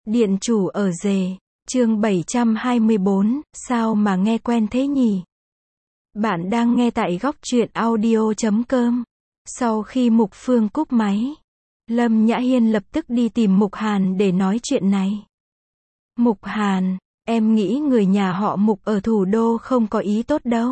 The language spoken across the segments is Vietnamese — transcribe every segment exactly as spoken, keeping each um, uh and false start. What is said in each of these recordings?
Điện chủ ở rể, chương bảy trăm hai mươi bốn, sao mà nghe quen thế nhỉ? Bạn đang nghe tại góc truyện audio chấm com. Sau khi Mục Phương cúp máy, Lâm Nhã Hiên lập tức đi tìm Mục Hàn để nói chuyện này. Mục Hàn, em nghĩ người nhà họ Mục ở thủ đô không có ý tốt đâu.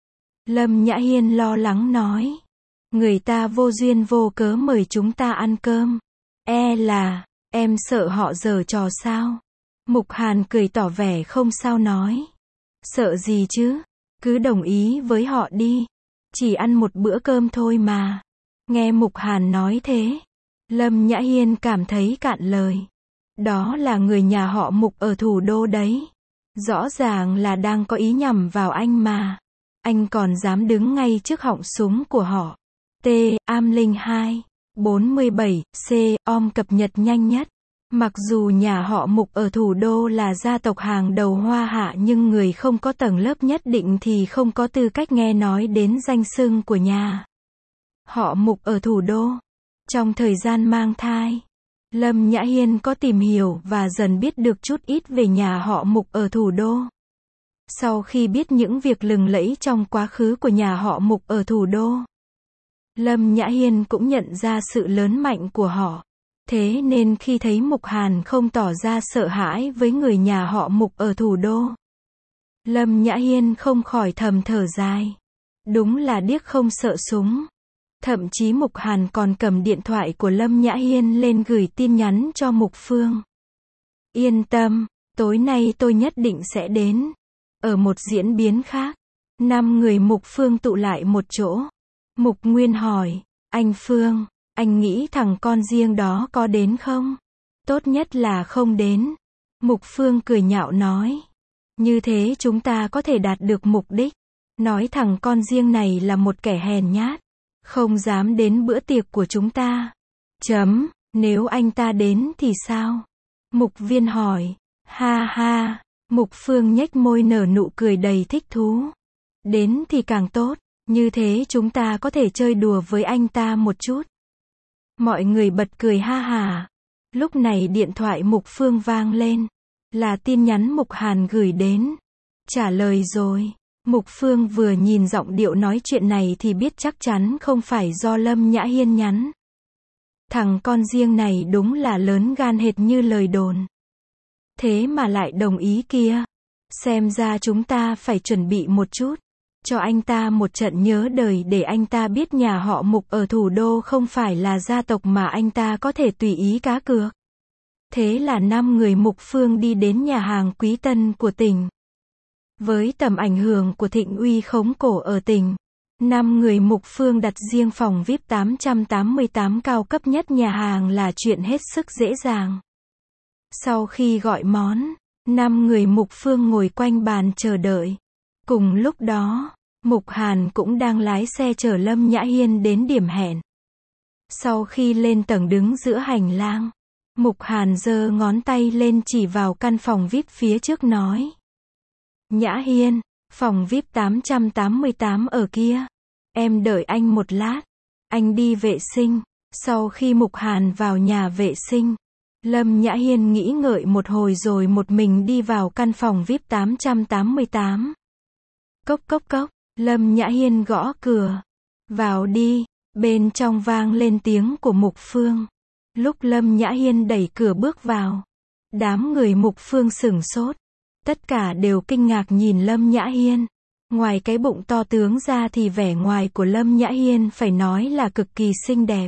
Lâm Nhã Hiên lo lắng nói. Người ta vô duyên vô cớ mời chúng ta ăn cơm. E là, em sợ họ giở trò sao? Mục Hàn cười tỏ vẻ không sao nói. Sợ gì chứ? Cứ đồng ý với họ đi. Chỉ ăn một bữa cơm thôi mà. Nghe Mục Hàn nói thế, Lâm Nhã Hiên cảm thấy cạn lời. Đó là người nhà họ Mục ở thủ đô đấy. Rõ ràng là đang có ý nhằm vào anh mà. Anh còn dám đứng ngay trước họng súng của họ. T. Am Linh hai. bốn mươi bảy. C. Om cập nhật nhanh nhất. Mặc dù nhà họ Mục ở thủ đô là gia tộc hàng đầu Hoa Hạ nhưng người không có tầng lớp nhất định thì không có tư cách nghe nói đến danh xưng của nhà họ Mục ở thủ đô. Trong thời gian mang thai, Lâm Nhã Hiên có tìm hiểu và dần biết được chút ít về nhà họ Mục ở thủ đô. Sau khi biết những việc lừng lẫy trong quá khứ của nhà họ Mục ở thủ đô, Lâm Nhã Hiên cũng nhận ra sự lớn mạnh của họ. Thế nên khi thấy Mục Hàn không tỏ ra sợ hãi với người nhà họ Mục ở thủ đô, Lâm Nhã Hiên không khỏi thầm thở dài. Đúng là điếc không sợ súng. Thậm chí Mục Hàn còn cầm điện thoại của Lâm Nhã Hiên lên gửi tin nhắn cho Mục Phương. Yên tâm, tối nay tôi nhất định sẽ đến. Ở một diễn biến khác, năm người Mục Phương tụ lại một chỗ. Mục Nguyên hỏi, anh Phương, anh nghĩ thằng con riêng đó có đến không? Tốt nhất là không đến. Mục Phương cười nhạo nói. Như thế chúng ta có thể đạt được mục đích. Nói thằng con riêng này là một kẻ hèn nhát. Không dám đến bữa tiệc của chúng ta. Chấm, nếu anh ta đến thì sao? Mục Viên hỏi. Ha ha, Mục Phương nhếch môi nở nụ cười đầy thích thú. Đến thì càng tốt, như thế chúng ta có thể chơi đùa với anh ta một chút. Mọi người bật cười ha hả. Lúc này điện thoại Mục Phương vang lên. Là tin nhắn Mục Hàn gửi đến. Trả lời rồi. Mục Phương vừa nhìn giọng điệu nói chuyện này thì biết chắc chắn không phải do Lâm Nhã Hiên nhắn. Thằng con riêng này đúng là lớn gan hệt như lời đồn. Thế mà lại đồng ý kia. Xem ra chúng ta phải chuẩn bị một chút. Cho anh ta một trận nhớ đời để anh ta biết nhà họ Mục ở thủ đô không phải là gia tộc mà anh ta có thể tùy ý cá cược. Thế là năm người Mục Phương đi đến nhà hàng Quý Tân của tỉnh. Với tầm ảnh hưởng của Thịnh Uy khống cổ ở tỉnh, năm người Mục Phương đặt riêng phòng vi ai pi tám trăm tám mươi tám cao cấp nhất nhà hàng là chuyện hết sức dễ dàng. Sau khi gọi món, năm người Mục Phương ngồi quanh bàn chờ đợi. Cùng lúc đó, Mục Hàn cũng đang lái xe chở Lâm Nhã Hiên đến điểm hẹn. Sau khi lên tầng đứng giữa hành lang, Mục Hàn giơ ngón tay lên chỉ vào căn phòng vi ai pi phía trước nói. Nhã Hiên, phòng vi ai pi tám trăm tám mươi tám ở kia. Em đợi anh một lát. Anh đi vệ sinh. Sau khi Mục Hàn vào nhà vệ sinh, Lâm Nhã Hiên nghĩ ngợi một hồi rồi một mình đi vào căn phòng vi ai pi tám trăm tám mươi tám. Cốc cốc cốc, Lâm Nhã Hiên gõ cửa. Vào đi, bên trong vang lên tiếng của Mục Phương. Lúc Lâm Nhã Hiên đẩy cửa bước vào, đám người Mục Phương sửng sốt. Tất cả đều kinh ngạc nhìn Lâm Nhã Hiên. Ngoài cái bụng to tướng ra thì vẻ ngoài của Lâm Nhã Hiên phải nói là cực kỳ xinh đẹp.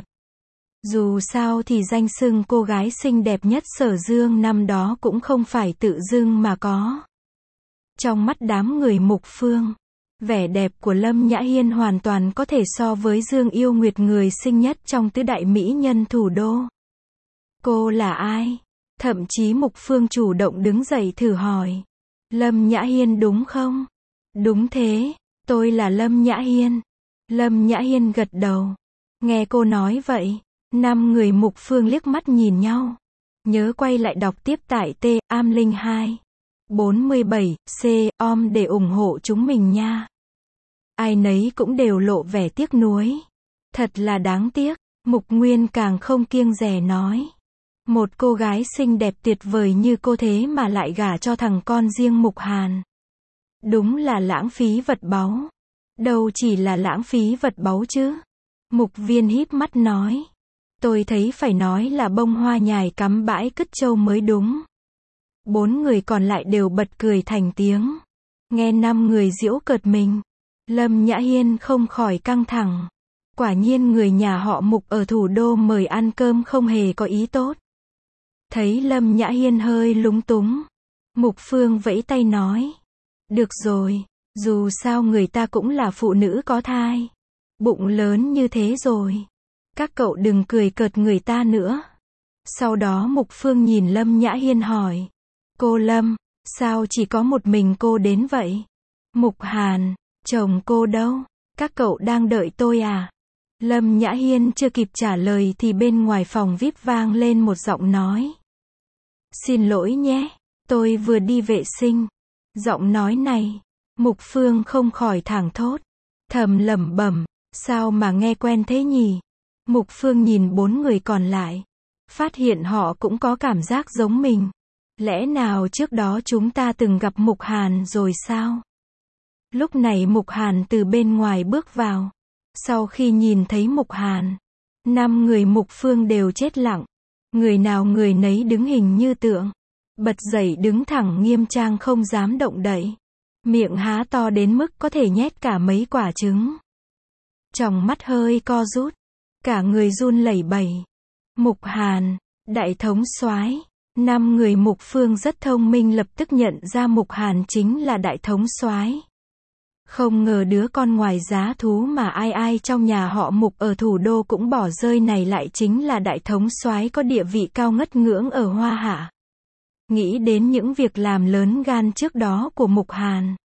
Dù sao thì danh xưng cô gái xinh đẹp nhất Sở Dương năm đó cũng không phải tự dưng mà có. Trong mắt đám người Mục Phương, vẻ đẹp của Lâm Nhã Hiên hoàn toàn có thể so với Dương Yêu Nguyệt người xinh nhất trong tứ đại mỹ nhân thủ đô. Cô là ai? Thậm chí Mục Phương chủ động đứng dậy thử hỏi. Lâm Nhã Hiên đúng không? Đúng thế, tôi là Lâm Nhã Hiên. Lâm Nhã Hiên gật đầu. Nghe cô nói vậy, năm người Mục Phương liếc mắt nhìn nhau. Nhớ quay lại đọc tiếp tại T. Am Linh hai. bốn mươi bảy. C. Om để ủng hộ chúng mình nha. Ai nấy cũng đều lộ vẻ tiếc nuối. Thật là đáng tiếc. Mục Nguyên càng không kiêng dè nói. Một cô gái xinh đẹp tuyệt vời như cô thế mà lại gả cho thằng con riêng Mục Hàn. Đúng là lãng phí vật báu. Đâu chỉ là lãng phí vật báu chứ. Mục Viên híp mắt nói. Tôi thấy phải nói là bông hoa nhài cắm bãi cứt trâu mới đúng. Bốn người còn lại đều bật cười thành tiếng. Nghe năm người giễu cợt mình. Lâm Nhã Hiên không khỏi căng thẳng. Quả nhiên người nhà họ Mục ở thủ đô mời ăn cơm không hề có ý tốt. Thấy Lâm Nhã Hiên hơi lúng túng. Mục Phương vẫy tay nói. Được rồi, dù sao người ta cũng là phụ nữ có thai. Bụng lớn như thế rồi. Các cậu đừng cười cợt người ta nữa. Sau đó Mục Phương nhìn Lâm Nhã Hiên hỏi. Cô Lâm, sao chỉ có một mình cô đến vậy? Mục Hàn, chồng cô đâu? Các cậu đang đợi tôi à? Lâm Nhã Hiên chưa kịp trả lời thì bên ngoài phòng vi ai pi vang lên một giọng nói. Xin lỗi nhé, tôi vừa đi vệ sinh. Giọng nói này, Mục Phương không khỏi thảng thốt. Thầm lẩm bẩm, sao mà nghe quen thế nhỉ? Mục Phương nhìn bốn người còn lại. Phát hiện họ cũng có cảm giác giống mình. Lẽ nào trước đó chúng ta từng gặp Mục Hàn rồi sao? Lúc này Mục Hàn từ bên ngoài bước vào. Sau khi nhìn thấy Mục Hàn, năm người Mục Phương đều chết lặng. Người nào người nấy đứng hình như tượng. Bật dậy đứng thẳng nghiêm trang không dám động đậy. Miệng há to đến mức có thể nhét cả mấy quả trứng. Tròng mắt hơi co rút. Cả người run lẩy bẩy. Mục Hàn, đại thống soái. Năm người Mục Phương rất thông minh lập tức nhận ra Mục Hàn chính là đại thống soái. Không ngờ đứa con ngoài giá thú mà ai ai trong nhà họ Mục ở thủ đô cũng bỏ rơi này lại chính là đại thống soái có địa vị cao ngất ngưỡng ở Hoa Hạ. Nghĩ đến những việc làm lớn gan trước đó của Mục Hàn.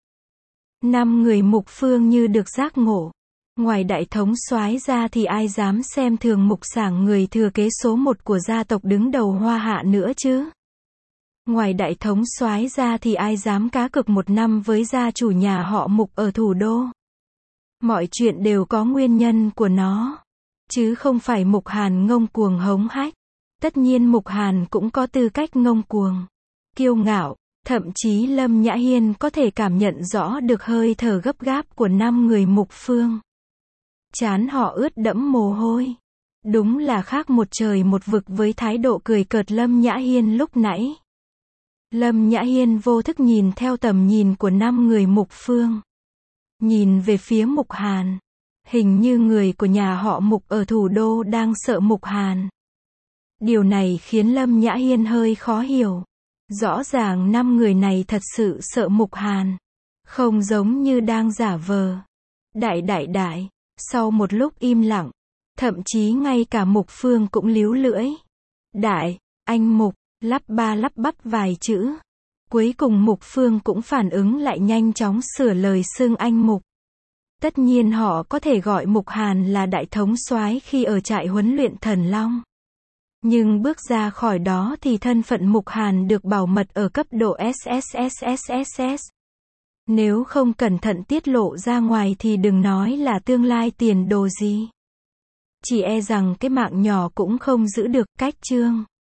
Năm người Mục Phương như được giác ngộ. Ngoài đại thống soái ra thì ai dám xem thường Mục Sảng người thừa kế số một của gia tộc đứng đầu Hoa Hạ nữa chứ? Ngoài đại thống soái ra thì ai dám cá cược một năm với gia chủ nhà họ Mục ở thủ đô? Mọi chuyện đều có nguyên nhân của nó. Chứ không phải Mục Hàn ngông cuồng hống hách. Tất nhiên Mục Hàn cũng có tư cách ngông cuồng, kiêu ngạo. Thậm chí Lâm Nhã Hiên có thể cảm nhận rõ được hơi thở gấp gáp của năm người Mục Phương. Trán họ ướt đẫm mồ hôi. Đúng là khác một trời một vực với thái độ cười cợt Lâm Nhã Hiên lúc nãy. Lâm Nhã Hiên vô thức nhìn theo tầm nhìn của năm người Mục Phương. Nhìn về phía Mục Hàn. Hình như người của nhà họ Mục ở thủ đô đang sợ Mục Hàn. Điều này khiến Lâm Nhã Hiên hơi khó hiểu. Rõ ràng năm người này thật sự sợ Mục Hàn. Không giống như đang giả vờ. Đại đại đại. Sau một lúc im lặng. Thậm chí ngay cả Mục Phương cũng líu lưỡi. Đại, anh Mục, lắp ba lắp bắp vài chữ. Cuối cùng Mục Phương cũng phản ứng lại nhanh chóng sửa lời xưng anh Mục. Tất nhiên họ có thể gọi Mục Hàn là đại thống soái khi ở trại huấn luyện Thần Long. Nhưng bước ra khỏi đó thì thân phận Mục Hàn được bảo mật ở cấp độ ét ét ét ét ét ét. Nếu không cẩn thận tiết lộ ra ngoài thì đừng nói là tương lai tiền đồ gì. Chỉ e rằng cái mạng nhỏ cũng không giữ được. Cách chương